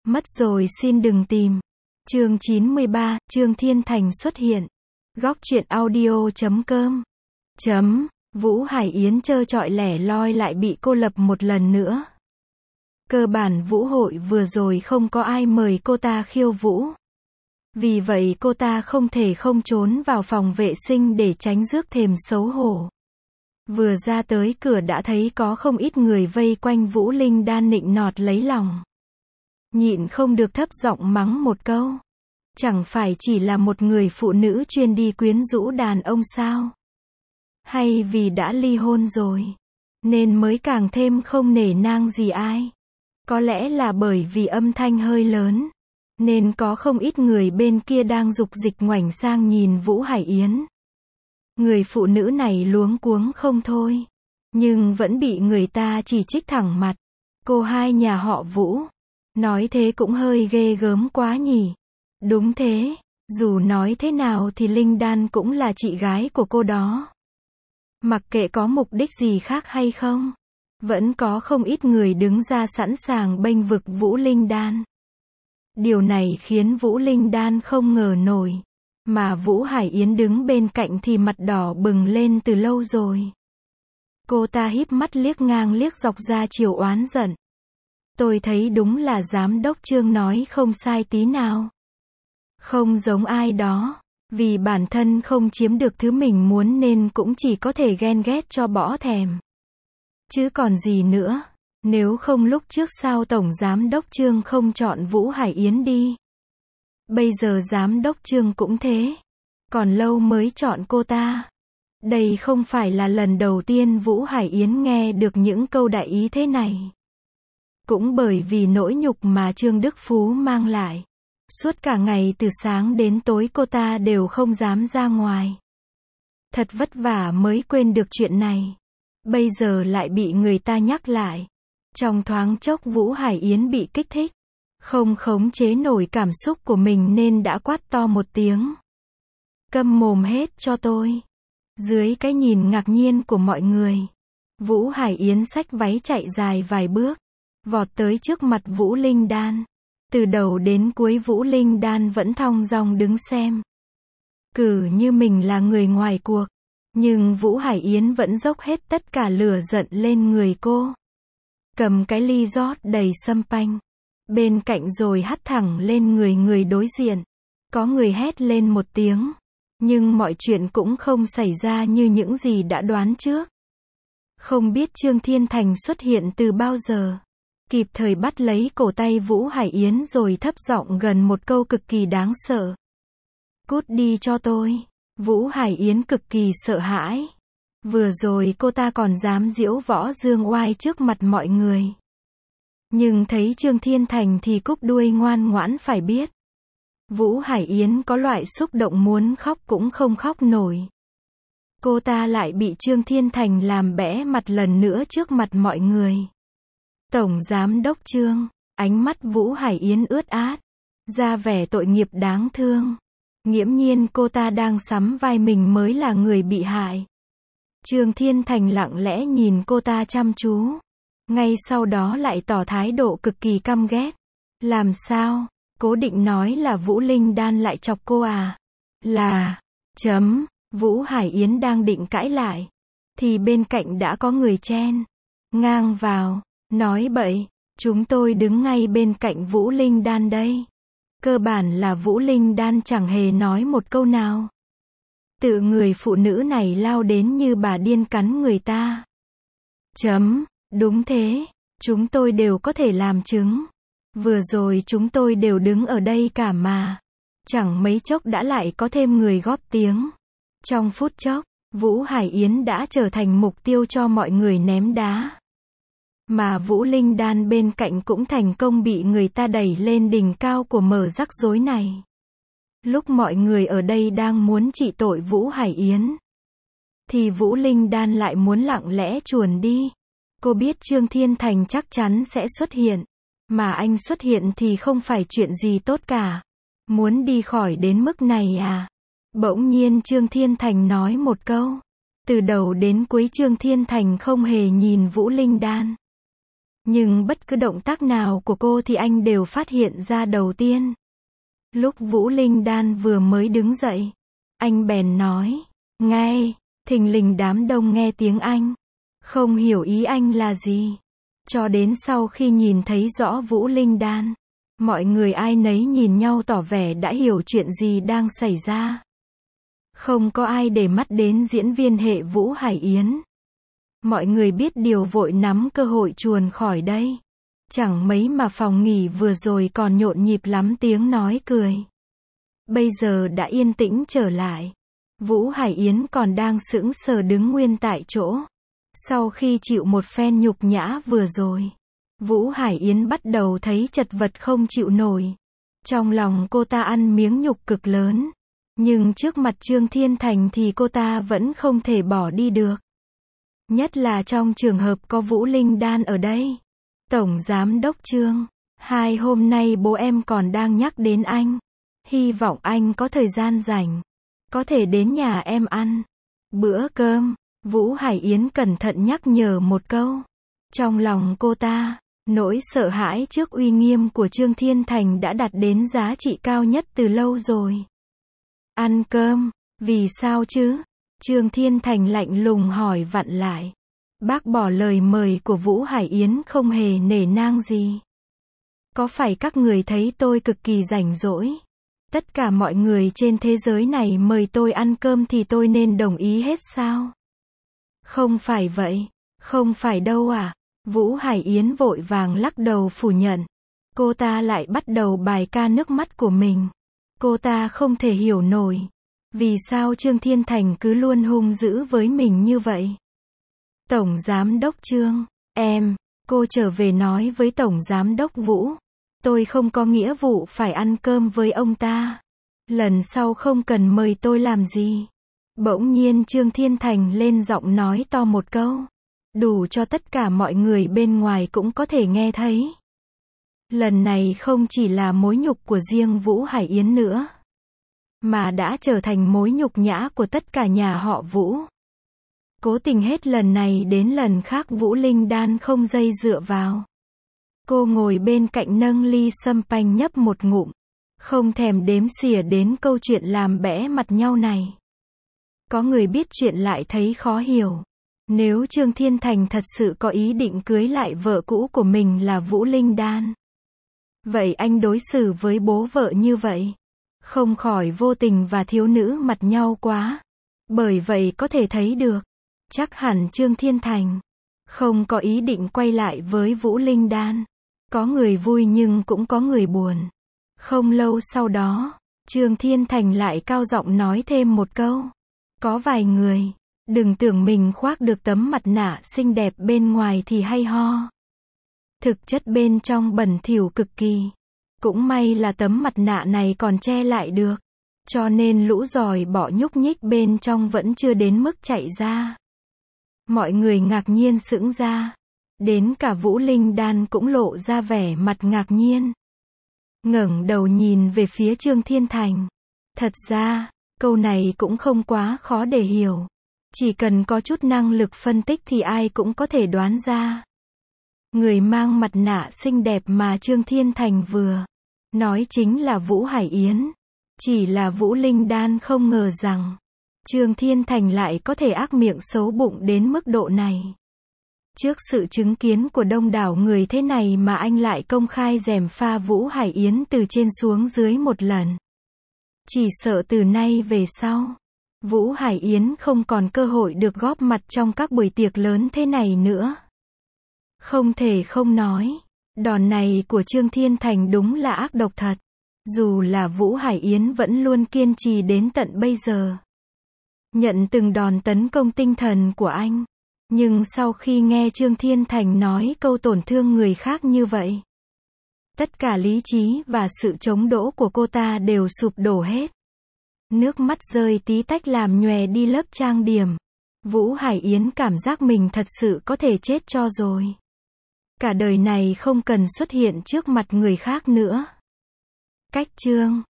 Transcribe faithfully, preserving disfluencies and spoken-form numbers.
Mất rồi xin đừng tìm. Chương chín mươi ba, Trương Thiên Thành xuất hiện. Góc truyện audio chấm com. Chấm, Vũ Hải Yến trơ trọi lẻ loi lại bị cô lập một lần nữa. Cơ bản vũ hội vừa rồi không có ai mời cô ta khiêu vũ. Vì vậy cô ta không thể không trốn vào phòng vệ sinh để tránh rước thềm xấu hổ. Vừa ra tới cửa đã thấy có không ít người vây quanh Vũ Linh Đan nịnh nọt lấy lòng. Nhịn không được thấp giọng mắng một câu. Chẳng phải chỉ là một người phụ nữ chuyên đi quyến rũ đàn ông sao? Hay vì đã ly hôn rồi, nên mới càng thêm không nể nang gì ai? Có lẽ là bởi vì âm thanh hơi lớn, nên có không ít người bên kia đang dục dịch ngoảnh sang nhìn Vũ Hải Yến. Người phụ nữ này luống cuống không thôi, nhưng vẫn bị người ta chỉ trích thẳng mặt. Cô hai nhà họ Vũ, nói thế cũng hơi ghê gớm quá nhỉ. Đúng thế, dù nói thế nào thì Linh Đan cũng là chị gái của cô đó. Mặc kệ có mục đích gì khác hay không, vẫn có không ít người đứng ra sẵn sàng bênh vực Vũ Linh Đan. Điều này khiến Vũ Linh Đan không ngờ nổi, mà Vũ Hải Yến đứng bên cạnh thì mặt đỏ bừng lên từ lâu rồi. Cô ta híp mắt liếc ngang liếc dọc ra chiều oán giận. Tôi thấy đúng là giám đốc Trương nói không sai tí nào. Không giống ai đó, vì bản thân không chiếm được thứ mình muốn nên cũng chỉ có thể ghen ghét cho bỏ thèm. Chứ còn gì nữa, nếu không lúc trước sao Tổng Giám đốc Trương không chọn Vũ Hải Yến đi. Bây giờ Giám đốc Trương cũng thế, còn lâu mới chọn cô ta. Đây không phải là lần đầu tiên Vũ Hải Yến nghe được những câu đại ý thế này. Cũng bởi vì nỗi nhục mà Trương Đức Phú mang lại. Suốt cả ngày từ sáng đến tối cô ta đều không dám ra ngoài. Thật vất vả mới quên được chuyện này. Bây giờ lại bị người ta nhắc lại. Trong thoáng chốc Vũ Hải Yến bị kích thích. Không khống chế nổi cảm xúc của mình nên đã quát to một tiếng. Câm mồm hết cho tôi. Dưới cái nhìn ngạc nhiên của mọi người, Vũ Hải Yến xách váy chạy dài vài bước, vọt tới trước mặt Vũ Linh Đan. Từ đầu đến cuối Vũ Linh Đan vẫn thong dong đứng xem. Cử như mình là người ngoài cuộc. Nhưng Vũ Hải Yến vẫn dốc hết tất cả lửa giận lên người cô. Cầm cái ly rót đầy sâm panh bên cạnh rồi hắt thẳng lên người người đối diện. Có người hét lên một tiếng. Nhưng mọi chuyện cũng không xảy ra như những gì đã đoán trước. Không biết Trương Thiên Thành xuất hiện từ bao giờ. Kịp thời bắt lấy cổ tay Vũ Hải Yến rồi thấp giọng gần một câu cực kỳ đáng sợ. Cút đi cho tôi. Vũ Hải Yến cực kỳ sợ hãi. Vừa rồi cô ta còn dám diễu võ dương oai trước mặt mọi người. Nhưng thấy Trương Thiên Thành thì cúp đuôi ngoan ngoãn phải biết. Vũ Hải Yến có loại xúc động muốn khóc cũng không khóc nổi. Cô ta lại bị Trương Thiên Thành làm bẽ mặt lần nữa trước mặt mọi người. Tổng Giám đốc Trương, ánh mắt Vũ Hải Yến ướt át, ra vẻ tội nghiệp đáng thương. Nghiễm nhiên cô ta đang sắm vai mình mới là người bị hại. Trương Thiên Thành lặng lẽ nhìn cô ta chăm chú. Ngay sau đó lại tỏ thái độ cực kỳ căm ghét. Làm sao? Cố định nói là Vũ Linh Đan lại chọc cô à? Là, chấm, Vũ Hải Yến đang định cãi lại. Thì bên cạnh đã có người chen ngang vào. Nói bậy, chúng tôi đứng ngay bên cạnh Vũ Linh Đan đây. Cơ bản là Vũ Linh Đan chẳng hề nói một câu nào. Tự người phụ nữ này lao đến như bà điên cắn người ta. Chấm, đúng thế, chúng tôi đều có thể làm chứng. Vừa rồi chúng tôi đều đứng ở đây cả mà. Chẳng mấy chốc đã lại có thêm người góp tiếng. Trong phút chốc, Vũ Hải Yến đã trở thành mục tiêu cho mọi người ném đá. Mà Vũ Linh Đan bên cạnh cũng thành công bị người ta đẩy lên đỉnh cao của mở rắc rối này. Lúc mọi người ở đây đang muốn trị tội Vũ Hải Yến, thì Vũ Linh Đan lại muốn lặng lẽ chuồn đi. Cô biết Trương Thiên Thành chắc chắn sẽ xuất hiện. Mà anh xuất hiện thì không phải chuyện gì tốt cả. Muốn đi khỏi đến mức này à? Bỗng nhiên Trương Thiên Thành nói một câu. Từ đầu đến cuối Trương Thiên Thành không hề nhìn Vũ Linh Đan. Nhưng bất cứ động tác nào của cô thì anh đều phát hiện ra đầu tiên. Lúc Vũ Linh Đan vừa mới đứng dậy, anh bèn nói, ngay, thình lình đám đông nghe tiếng Anh. Không hiểu ý anh là gì. Cho đến sau khi nhìn thấy rõ Vũ Linh Đan, mọi người ai nấy nhìn nhau tỏ vẻ đã hiểu chuyện gì đang xảy ra. Không có ai để mắt đến diễn viên hệ Vũ Hải Yến. Mọi người biết điều vội nắm cơ hội chuồn khỏi đây. Chẳng mấy mà phòng nghỉ vừa rồi còn nhộn nhịp lắm tiếng nói cười. Bây giờ đã yên tĩnh trở lại. Vũ Hải Yến còn đang sững sờ đứng nguyên tại chỗ. Sau khi chịu một phen nhục nhã vừa rồi, Vũ Hải Yến bắt đầu thấy chật vật không chịu nổi. Trong lòng cô ta ăn miếng nhục cực lớn. Nhưng trước mặt Trương Thiên Thành thì cô ta vẫn không thể bỏ đi được. Nhất là trong trường hợp có Vũ Linh Đan ở đây. Tổng Giám Đốc Trương, hai hôm nay bố em còn đang nhắc đến anh. Hy vọng anh có thời gian rảnh, có thể đến nhà em ăn bữa cơm. Vũ Hải Yến cẩn thận nhắc nhở một câu. Trong lòng cô ta, nỗi sợ hãi trước uy nghiêm của Trương Thiên Thành đã đạt đến giá trị cao nhất từ lâu rồi. Ăn cơm, vì sao chứ? Trương Thiên Thành lạnh lùng hỏi vặn lại. Bác bỏ lời mời của Vũ Hải Yến không hề nể nang gì. Có phải các người thấy tôi cực kỳ rảnh rỗi? Tất cả mọi người trên thế giới này mời tôi ăn cơm thì tôi nên đồng ý hết sao? Không phải vậy, không phải đâu à? Vũ Hải Yến vội vàng lắc đầu phủ nhận. Cô ta lại bắt đầu bài ca nước mắt của mình. Cô ta không thể hiểu nổi. Vì sao Trương Thiên Thành cứ luôn hung dữ với mình như vậy? Tổng Giám Đốc Trương, em, cô trở về nói với Tổng Giám Đốc Vũ. Tôi không có nghĩa vụ phải ăn cơm với ông ta. Lần sau không cần mời tôi làm gì. Bỗng nhiên Trương Thiên Thành lên giọng nói to một câu. Đủ cho tất cả mọi người bên ngoài cũng có thể nghe thấy. Lần này không chỉ là mối nhục của riêng Vũ Hải Yến nữa, mà đã trở thành mối nhục nhã của tất cả nhà họ Vũ. Cố tình hết lần này đến lần khác Vũ Linh Đan không dây dựa vào. Cô ngồi bên cạnh nâng ly sâm panh nhấp một ngụm. Không thèm đếm xỉa đến câu chuyện làm bẽ mặt nhau này. Có người biết chuyện lại thấy khó hiểu. Nếu Trương Thiên Thành thật sự có ý định cưới lại vợ cũ của mình là Vũ Linh Đan, vậy anh đối xử với bố vợ như vậy, không khỏi vô tình và thiếu nữ mặt nhau quá. Bởi vậy có thể thấy được, chắc hẳn Trương Thiên Thành không có ý định quay lại với Vũ Linh Đan. Có người vui nhưng cũng có người buồn. Không lâu sau đó, Trương Thiên Thành lại cao giọng nói thêm một câu. Có vài người, đừng tưởng mình khoác được tấm mặt nạ xinh đẹp bên ngoài thì hay ho. Thực chất bên trong bẩn thỉu cực kỳ. Cũng may là tấm mặt nạ này còn che lại được. Cho nên lũ giòi bọ nhúc nhích bên trong vẫn chưa đến mức chạy ra. Mọi người ngạc nhiên sững ra. Đến cả Vũ Linh Đan cũng lộ ra vẻ mặt ngạc nhiên. Ngẩng đầu nhìn về phía Trương Thiên Thành. Thật ra, câu này cũng không quá khó để hiểu. Chỉ cần có chút năng lực phân tích thì ai cũng có thể đoán ra. Người mang mặt nạ xinh đẹp mà Trương Thiên Thành vừa nói chính là Vũ Hải Yến. Chỉ là Vũ Linh Đan không ngờ rằng Trương Thiên Thành lại có thể ác miệng xấu bụng đến mức độ này. Trước sự chứng kiến của đông đảo người thế này mà anh lại công khai gièm pha Vũ Hải Yến từ trên xuống dưới một lần. Chỉ sợ từ nay về sau, Vũ Hải Yến không còn cơ hội được góp mặt trong các buổi tiệc lớn thế này nữa. Không thể không nói, đòn này của Trương Thiên Thành đúng là ác độc thật. Dù là Vũ Hải Yến vẫn luôn kiên trì đến tận bây giờ. Nhận từng đòn tấn công tinh thần của anh. Nhưng sau khi nghe Trương Thiên Thành nói câu tổn thương người khác như vậy, tất cả lý trí và sự chống đỡ của cô ta đều sụp đổ hết. Nước mắt rơi tí tách làm nhòe đi lớp trang điểm. Vũ Hải Yến cảm giác mình thật sự có thể chết cho rồi. Cả đời này không cần xuất hiện trước mặt người khác nữa. Cách chương